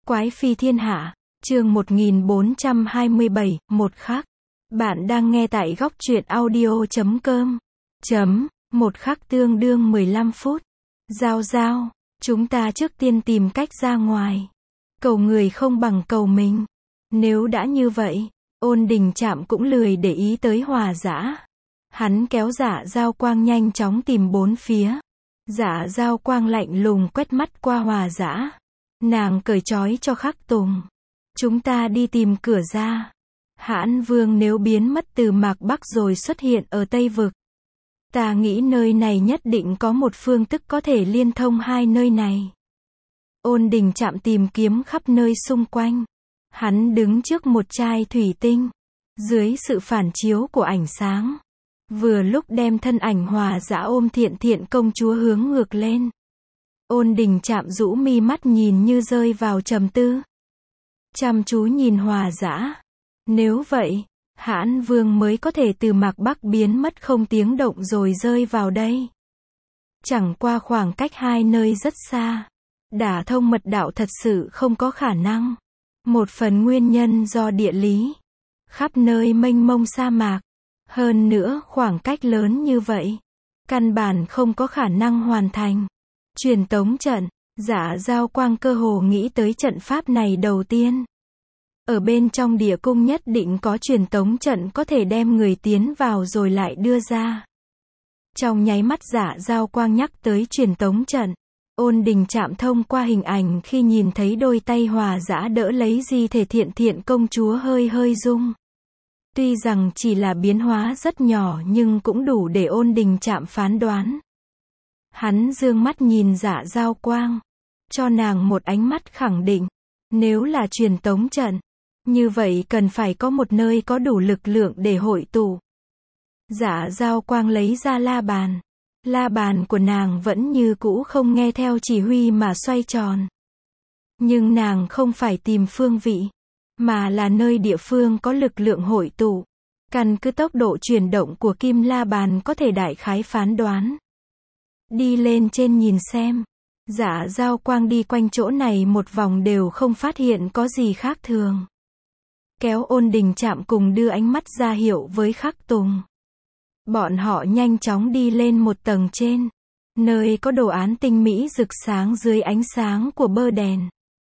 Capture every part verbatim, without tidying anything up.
Quái phi thiên hạ, chương một nghìn bốn trăm hai mươi bảy, một khắc. Bạn đang nghe tại góc truyện audio chấm com. Chấm, một khắc tương đương mười lăm phút. Giao giao, chúng ta trước tiên tìm cách ra ngoài. Cầu người không bằng cầu mình. Nếu đã như vậy, Ôn Đình Trạm cũng lười để ý tới Hòa Dã. Hắn kéo Dạ Giao Quang nhanh chóng tìm bốn phía. Dạ Giao Quang lạnh lùng quét mắt qua Hòa Dã. Nàng cởi trói cho Khắc Tùng. Chúng ta đi tìm cửa ra. Hãn Vương nếu biến mất từ Mạc Bắc rồi xuất hiện ở Tây Vực. Ta nghĩ nơi này nhất định có một phương tức có thể liên thông hai nơi này. Ôn Đình Trạm tìm kiếm khắp nơi xung quanh. Hắn đứng trước một chai thủy tinh. Dưới sự phản chiếu của ánh sáng. Vừa lúc đem thân ảnh Hòa Dã ôm Thiện Thiện công chúa hướng ngược lên. Ôn Đình Trạm rũ mi mắt nhìn như rơi vào trầm tư. Chăm chú nhìn Hòa Dã. Nếu vậy, Hãn Vương mới có thể từ Mạc Bắc biến mất không tiếng động rồi rơi vào đây. Chẳng qua khoảng cách hai nơi rất xa. Đả thông mật đạo thật sự không có khả năng. Một phần nguyên nhân do địa lý. Khắp nơi mênh mông sa mạc. Hơn nữa khoảng cách lớn như vậy. Căn bản không có khả năng hoàn thành. Truyền tống trận. Dạ Giao Quang cơ hồ nghĩ tới trận pháp này đầu tiên. Ở bên trong địa cung nhất định có truyền tống trận có thể đem người tiến vào rồi lại đưa ra. Trong nháy mắt Dạ Giao Quang nhắc tới truyền tống trận. Ôn Đình Trạm thông qua hình ảnh khi nhìn thấy đôi tay Hòa Dã đỡ lấy di thể Thiện Thiện công chúa hơi hơi rung. Tuy rằng chỉ là biến hóa rất nhỏ nhưng cũng đủ để Ôn Đình Trạm phán đoán. Hắn dương mắt nhìn Dạ Giao Quang. Cho nàng một ánh mắt khẳng định. Nếu là truyền tống trận. Như vậy cần phải có một nơi có đủ lực lượng để hội tụ. Dạ Giao Quang lấy ra la bàn. La bàn của nàng vẫn như cũ không nghe theo chỉ huy mà xoay tròn. Nhưng nàng không phải tìm phương vị. Mà là nơi địa phương có lực lượng hội tụ. Căn cứ tốc độ chuyển động của kim la bàn có thể đại khái phán đoán. Đi lên trên nhìn xem. Dạ Giao Quang đi quanh chỗ này một vòng đều không phát hiện có gì khác thường. Kéo Ôn Đình Trạm cùng đưa ánh mắt ra hiệu với Khắc Tùng. Bọn họ nhanh chóng đi lên một tầng trên. Nơi có đồ án tinh mỹ rực sáng dưới ánh sáng của bơ đèn.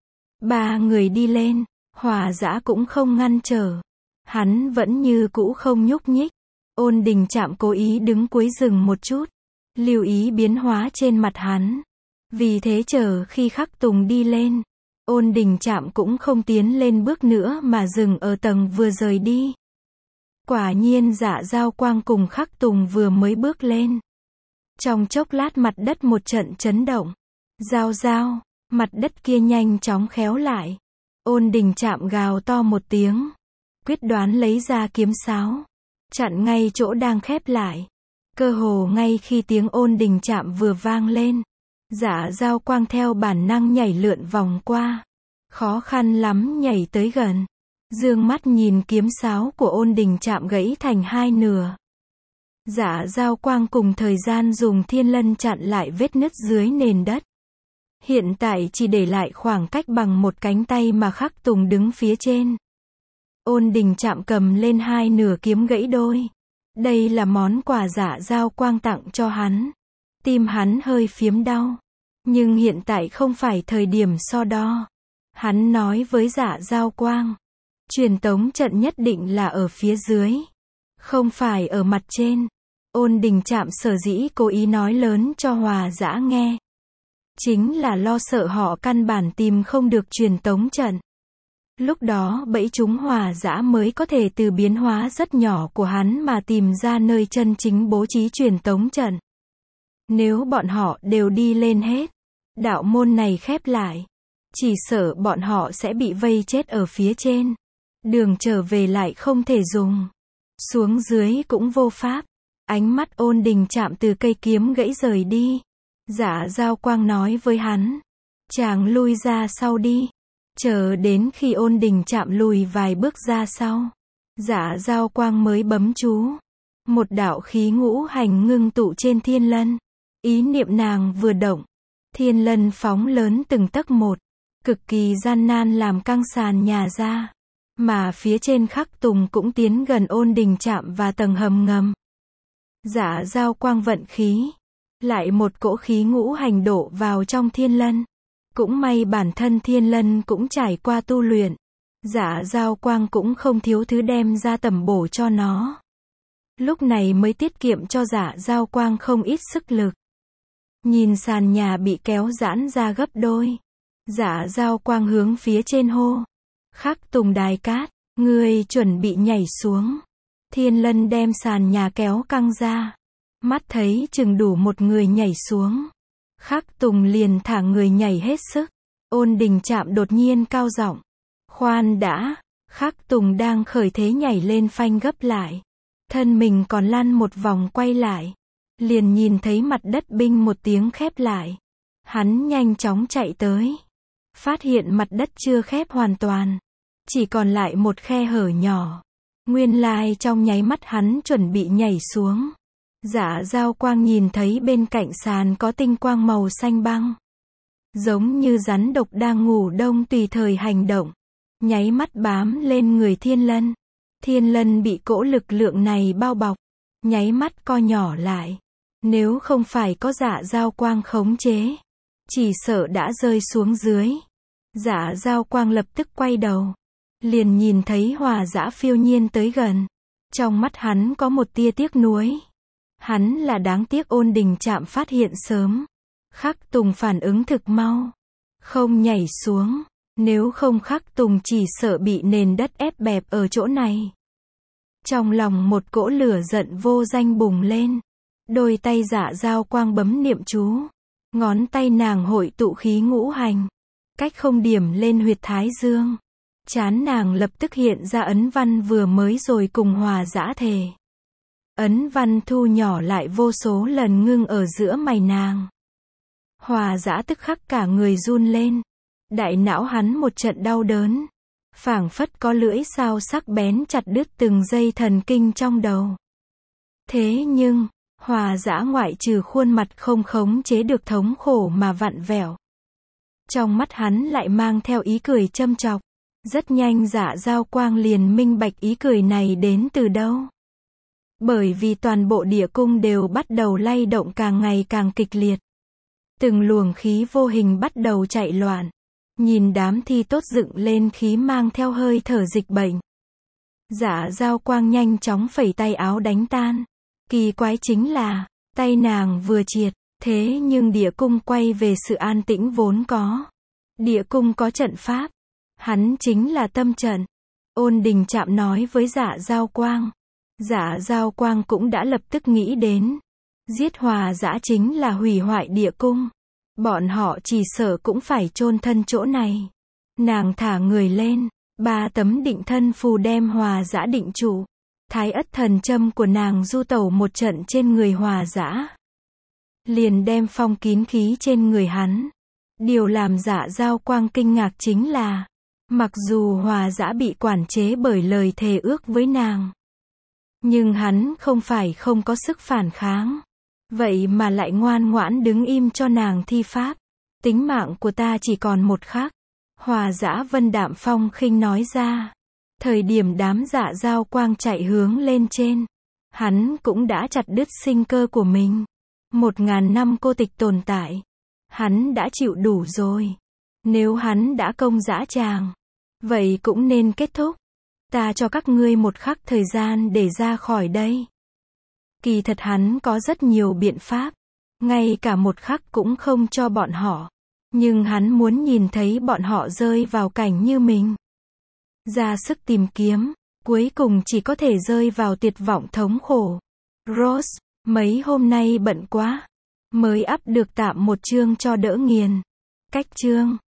Ba người đi lên. Hòa Dã cũng không ngăn trở. Hắn vẫn như cũ không nhúc nhích. Ôn Đình Trạm cố ý đứng cuối rừng một chút. Lưu ý biến hóa trên mặt hắn. Vì thế chờ khi Khắc Tùng đi lên. Ôn Đình Trạm cũng không tiến lên bước nữa mà dừng ở tầng vừa rời đi. Quả nhiên Dạ Giao Quang cùng Khắc Tùng vừa mới bước lên. Trong chốc lát mặt đất một trận chấn động. Giao giao, mặt đất kia nhanh chóng khéo lại. Ôn Đình Trạm gào to một tiếng. Quyết đoán lấy ra kiếm sáo. Chặn ngay chỗ đang khép lại. Cơ hồ ngay khi tiếng Ôn Đình Trạm vừa vang lên. Dạ Giao Quang theo bản năng nhảy lượn vòng qua. Khó khăn lắm nhảy tới gần. Dương mắt nhìn kiếm sáo của Ôn Đình Trạm gãy thành hai nửa. Dạ Giao Quang cùng thời gian dùng thiên lân chặn lại vết nứt dưới nền đất. Hiện tại chỉ để lại khoảng cách bằng một cánh tay mà Khắc Tùng đứng phía trên. Ôn Đình Trạm cầm lên hai nửa kiếm gãy đôi. Đây là món quà Dạ Giao Quang tặng cho hắn. Tim hắn hơi phiếm đau. Nhưng hiện tại không phải thời điểm so đo. Hắn nói với Dạ Giao Quang. Truyền tống trận nhất định là ở phía dưới. Không phải ở mặt trên. Ôn Đình Trạm sở dĩ cố ý nói lớn cho Hòa Dã nghe. Chính là lo sợ họ căn bản tìm không được truyền tống trận. Lúc đó bẫy chúng Hòa Dã mới có thể từ biến hóa rất nhỏ của hắn mà tìm ra nơi chân chính bố trí truyền tống trận. Nếu bọn họ đều đi lên hết. Đạo môn này khép lại. Chỉ sợ bọn họ sẽ bị vây chết ở phía trên. Đường trở về lại không thể dùng. Xuống dưới cũng vô pháp. Ánh mắt Ôn Đình Trạm từ cây kiếm gãy rời đi. Dạ Giao Quang nói với hắn. Chàng lui ra sau đi. Chờ đến khi Ôn Đình Trạm lùi vài bước ra sau. Dạ Giao Quang mới bấm chú. Một đạo khí ngũ hành ngưng tụ trên thiên lân. Ý niệm nàng vừa động. Thiên lân phóng lớn từng tấc một. cực kỳ gian nan làm căng sàn nhà ra. Mà phía trên Khắc Tùng cũng tiến gần Ôn Đình Trạm và tầng hầm ngầm. Dạ Giao Quang vận khí. Lại một cỗ khí ngũ hành đổ vào trong Thiên Lân. Cũng may bản thân Thiên Lân cũng trải qua tu luyện. Dạ Giao Quang cũng không thiếu thứ đem ra tẩm bổ cho nó. Lúc này mới tiết kiệm cho Dạ Giao Quang không ít sức lực. Nhìn sàn nhà bị kéo giãn ra gấp đôi. Dạ Giao Quang hướng phía trên hô. Khắc Tùng Đài Cát, ngươi chuẩn bị nhảy xuống. Thiên Lân đem sàn nhà kéo căng ra. Mắt thấy chừng đủ một người nhảy xuống. Khắc Tùng liền thả người nhảy hết sức. Ôn Đình Trạm đột nhiên cao giọng. Khoan đã, Khắc Tùng đang khởi thế nhảy lên phanh gấp lại. Thân mình còn lăn một vòng quay lại. Liền nhìn thấy mặt đất binh một tiếng khép lại. Hắn nhanh chóng chạy tới. Phát hiện mặt đất chưa khép hoàn toàn. Chỉ còn lại một khe hở nhỏ. Nguyên lai trong nháy mắt hắn chuẩn bị nhảy xuống. Dạ Giao Quang nhìn thấy bên cạnh sàn có tinh quang màu xanh băng. Giống như rắn độc đang ngủ đông tùy thời hành động. Nháy mắt bám lên người Thiên Lân. Thiên Lân bị cỗ lực lượng này bao bọc. Nháy mắt co nhỏ lại. Nếu không phải có Dạ Giao Quang khống chế. Chỉ sợ đã rơi xuống dưới. Dạ Giao Quang lập tức quay đầu. Liền nhìn thấy Hòa Dã phiêu nhiên tới gần. Trong mắt hắn có một tia tiếc nuối. Hắn là đáng tiếc Ôn Đình Trạm phát hiện sớm. Khắc Tùng phản ứng thực mau. Không nhảy xuống. Nếu không Khắc Tùng chỉ sợ bị nền đất ép bẹp ở chỗ này. Trong lòng một cỗ lửa giận vô danh bùng lên. Đôi tay Dạ Giao Quang bấm niệm chú. Ngón tay nàng hội tụ khí ngũ hành. Cách không điểm lên huyệt thái dương. Trán nàng lập tức hiện ra ấn văn vừa mới rồi cùng Hòa Dã thề. Ấn văn thu nhỏ lại vô số lần ngưng ở giữa mày nàng. Hòa Dã tức khắc cả người run lên. Đại não hắn một trận đau đớn. Phảng phất có lưỡi dao sắc bén chặt đứt từng dây thần kinh trong đầu. Thế nhưng, Hòa Dã ngoại trừ khuôn mặt không khống chế được thống khổ mà vặn vẹo. Trong mắt hắn lại mang theo ý cười châm chọc. Rất nhanh Dạ Giao Quang liền minh bạch ý cười này đến từ đâu. Bởi vì toàn bộ địa cung đều bắt đầu lay động càng ngày càng kịch liệt. Từng luồng khí vô hình bắt đầu chạy loạn. Nhìn đám thi tốt dựng lên khí mang theo hơi thở dịch bệnh. Dạ Giao Quang nhanh chóng phẩy tay áo đánh tan. Kỳ quái chính là, tay nàng vừa triệt, thế nhưng địa cung quay về sự an tĩnh vốn có. Địa cung có trận pháp. Hắn chính là tâm trận. Ôn Đình Trạm nói với Dạ Giao Quang. Dạ Giao Quang cũng đã lập tức nghĩ đến. Giết Hòa Dã chính là hủy hoại địa cung. Bọn họ chỉ sợ cũng phải chôn thân chỗ này. Nàng thả người lên. Ba tấm định thân phù đem Hòa Dã định trụ. Thái ất thần châm của nàng du tẩu một trận trên người Hòa Dã. Liền đem phong kín khí trên người hắn. Điều làm Dạ Giao Quang kinh ngạc chính là, mặc dù Hòa Dã bị quản chế bởi lời thề ước với nàng, nhưng hắn không phải không có sức phản kháng. Vậy mà lại ngoan ngoãn đứng im cho nàng thi pháp. Tính mạng của ta chỉ còn một khắc. Hòa Dã vân đạm phong khinh nói ra. Thời điểm đám Dạ Giao Quang chạy hướng lên trên, hắn cũng đã chặt đứt sinh cơ của mình. Một ngàn năm cô tịch tồn tại. Hắn đã chịu đủ rồi. Nếu hắn đã công dã tràng, vậy cũng nên kết thúc. Ta cho các ngươi một khắc thời gian để ra khỏi đây. Kỳ thật hắn có rất nhiều biện pháp. Ngay cả một khắc cũng không cho bọn họ. Nhưng hắn muốn nhìn thấy bọn họ rơi vào cảnh như mình. Ra sức tìm kiếm, cuối cùng chỉ có thể rơi vào tuyệt vọng thống khổ. Rose, mấy hôm nay bận quá. Mới up được tạm một chương cho đỡ nghiền. Cách chương